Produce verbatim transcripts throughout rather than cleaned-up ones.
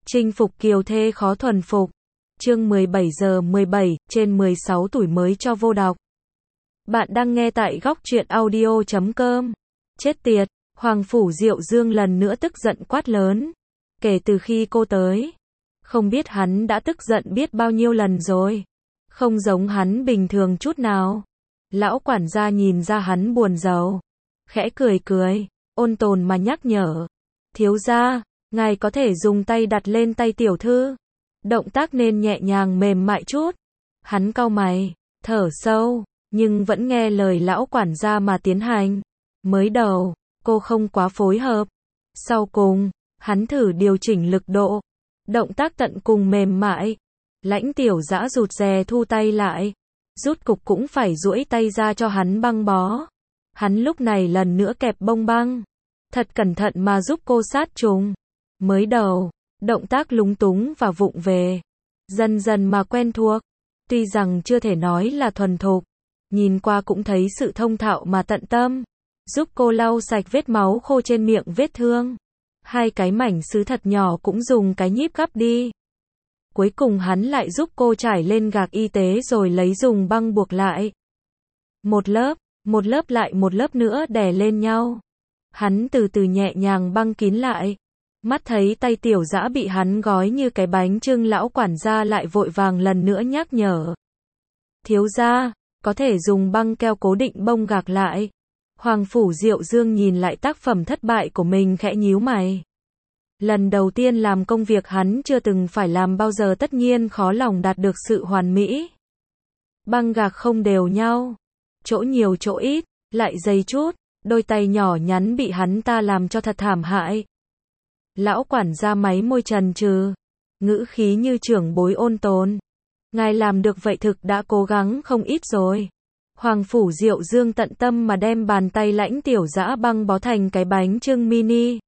Chinh phục kiều thê khó thuần phục. Chương mười bảy giờ mười bảy, trên mười sáu tuổi mới cho vô đọc. Bạn đang nghe tại góc truyện audio chấm com. Chết tiệt, Hoàng Phủ Diệu Dương lần nữa tức giận quát lớn. Kể từ khi cô tới, không biết hắn đã tức giận biết bao nhiêu lần rồi. Không giống hắn bình thường chút nào. Lão quản gia nhìn ra hắn buồn rầu, khẽ cười cười, ôn tồn mà nhắc nhở. Thiếu gia, ngài có thể dùng tay đặt lên tay tiểu thư. Động tác nên nhẹ nhàng mềm mại chút. Hắn cau mày, thở sâu, nhưng vẫn nghe lời lão quản gia mà tiến hành. Mới đầu, cô không quá phối hợp. Sau cùng, hắn thử điều chỉnh lực độ. Động tác tận cùng mềm mại. Lãnh tiểu dã rụt rè thu tay lại. Rút cục cũng phải duỗi tay ra cho hắn băng bó. Hắn lúc này lần nữa kẹp bông băng. Thật cẩn thận mà giúp cô sát trùng. Mới đầu, động tác lúng túng và vụng về. Dần dần mà quen thuộc. Tuy rằng chưa thể nói là thuần thục. Nhìn qua cũng thấy sự thông thạo mà tận tâm. Giúp cô lau sạch vết máu khô trên miệng vết thương. Hai cái mảnh sứ thật nhỏ cũng dùng cái nhíp gắp đi. Cuối cùng hắn lại giúp cô trải lên gạc y tế rồi lấy dùng băng buộc lại. Một lớp, một lớp lại một lớp nữa đè lên nhau. Hắn từ từ nhẹ nhàng băng kín lại. Mắt thấy tay tiểu dã bị hắn gói như cái bánh chưng, lão quản gia lại vội vàng lần nữa nhắc nhở. Thiếu gia, có thể dùng băng keo cố định bông gạc lại. Hoàng Phủ Diệu Dương nhìn lại tác phẩm thất bại của mình khẽ nhíu mày. Lần đầu tiên làm công việc hắn chưa từng phải làm bao giờ, tất nhiên khó lòng đạt được sự hoàn mỹ. Băng gạc không đều nhau. Chỗ nhiều chỗ ít, lại dày chút. Đôi tay nhỏ nhắn bị hắn ta làm cho thật thảm hại. Lão quản gia máy môi trần trừ. Ngữ khí như trưởng bối ôn tồn. Ngài làm được vậy thực đã cố gắng không ít rồi. Hoàng Phủ Diệu Dương tận tâm mà đem bàn tay lãnh tiểu dã băng bó thành cái bánh chưng mini.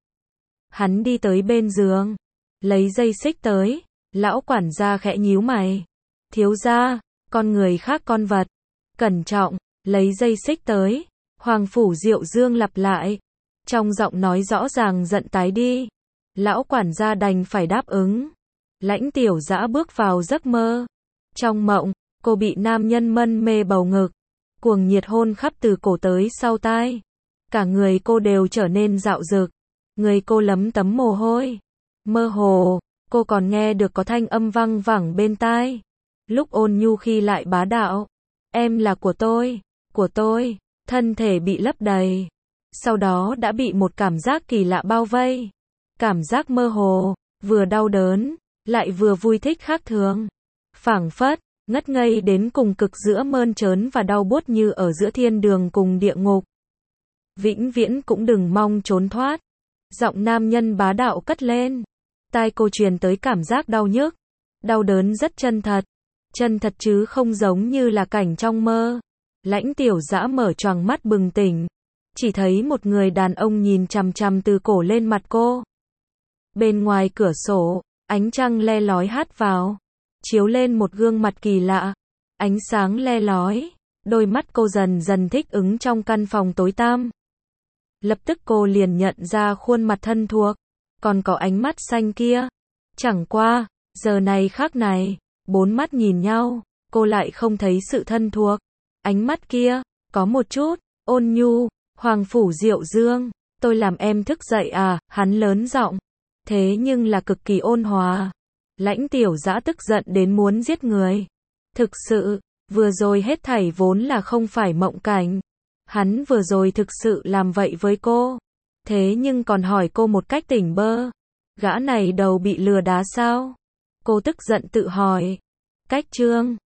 Hắn đi tới bên giường, lấy dây xích tới. Lão quản gia khẽ nhíu mày. Thiếu gia, con người khác con vật. Cẩn trọng, lấy dây xích tới. Hoàng Phủ Diệu Dương lặp lại. Trong giọng nói rõ ràng giận tái đi. Lão quản gia đành phải đáp ứng. Lãnh tiểu dã bước vào giấc mơ. Trong mộng, cô bị nam nhân mân mê bầu ngực. Cuồng nhiệt hôn khắp từ cổ tới sau tai. Cả người cô đều trở nên dạo dực. Người cô lấm tấm mồ hôi. Mơ hồ, cô còn nghe được có thanh âm văng vẳng bên tai. Lúc ôn nhu khi lại bá đạo. Em là của tôi, của tôi. Thân thể bị lấp đầy. Sau đó đã bị một cảm giác kỳ lạ bao vây. Cảm giác mơ hồ, vừa đau đớn, lại vừa vui thích khác thường. Phảng phất, ngất ngây đến cùng cực giữa mơn trớn và đau buốt như ở giữa thiên đường cùng địa ngục. Vĩnh viễn cũng đừng mong trốn thoát. Giọng nam nhân bá đạo cất lên. Tai cô truyền tới cảm giác đau nhức. Đau đớn rất chân thật. Chân thật chứ không giống như là cảnh trong mơ. Lãnh tiểu dã mở choàng mắt bừng tỉnh. Chỉ thấy một người đàn ông nhìn chằm chằm từ cổ lên mặt cô. Bên ngoài cửa sổ, ánh trăng le lói hát vào. Chiếu lên một gương mặt kỳ lạ. Ánh sáng le lói. Đôi mắt cô dần dần thích ứng trong căn phòng tối tăm. Lập tức cô liền nhận ra khuôn mặt thân thuộc. Còn có ánh mắt xanh kia. Chẳng qua, giờ này khác này, bốn mắt nhìn nhau, cô lại không thấy sự thân thuộc. Ánh mắt kia, có một chút, ôn nhu. Hoàng Phủ Diệu Dương, tôi làm em thức dậy à, hắn lớn giọng. Thế nhưng là cực kỳ ôn hòa. Lãnh tiểu dã tức giận đến muốn giết người. Thực sự, vừa rồi hết thảy vốn là không phải mộng cảnh. Hắn vừa rồi thực sự làm vậy với cô. Thế nhưng còn hỏi cô một cách tỉnh bơ. Gã này đầu bị lừa đá sao? Cô tức giận tự hỏi. Cách chương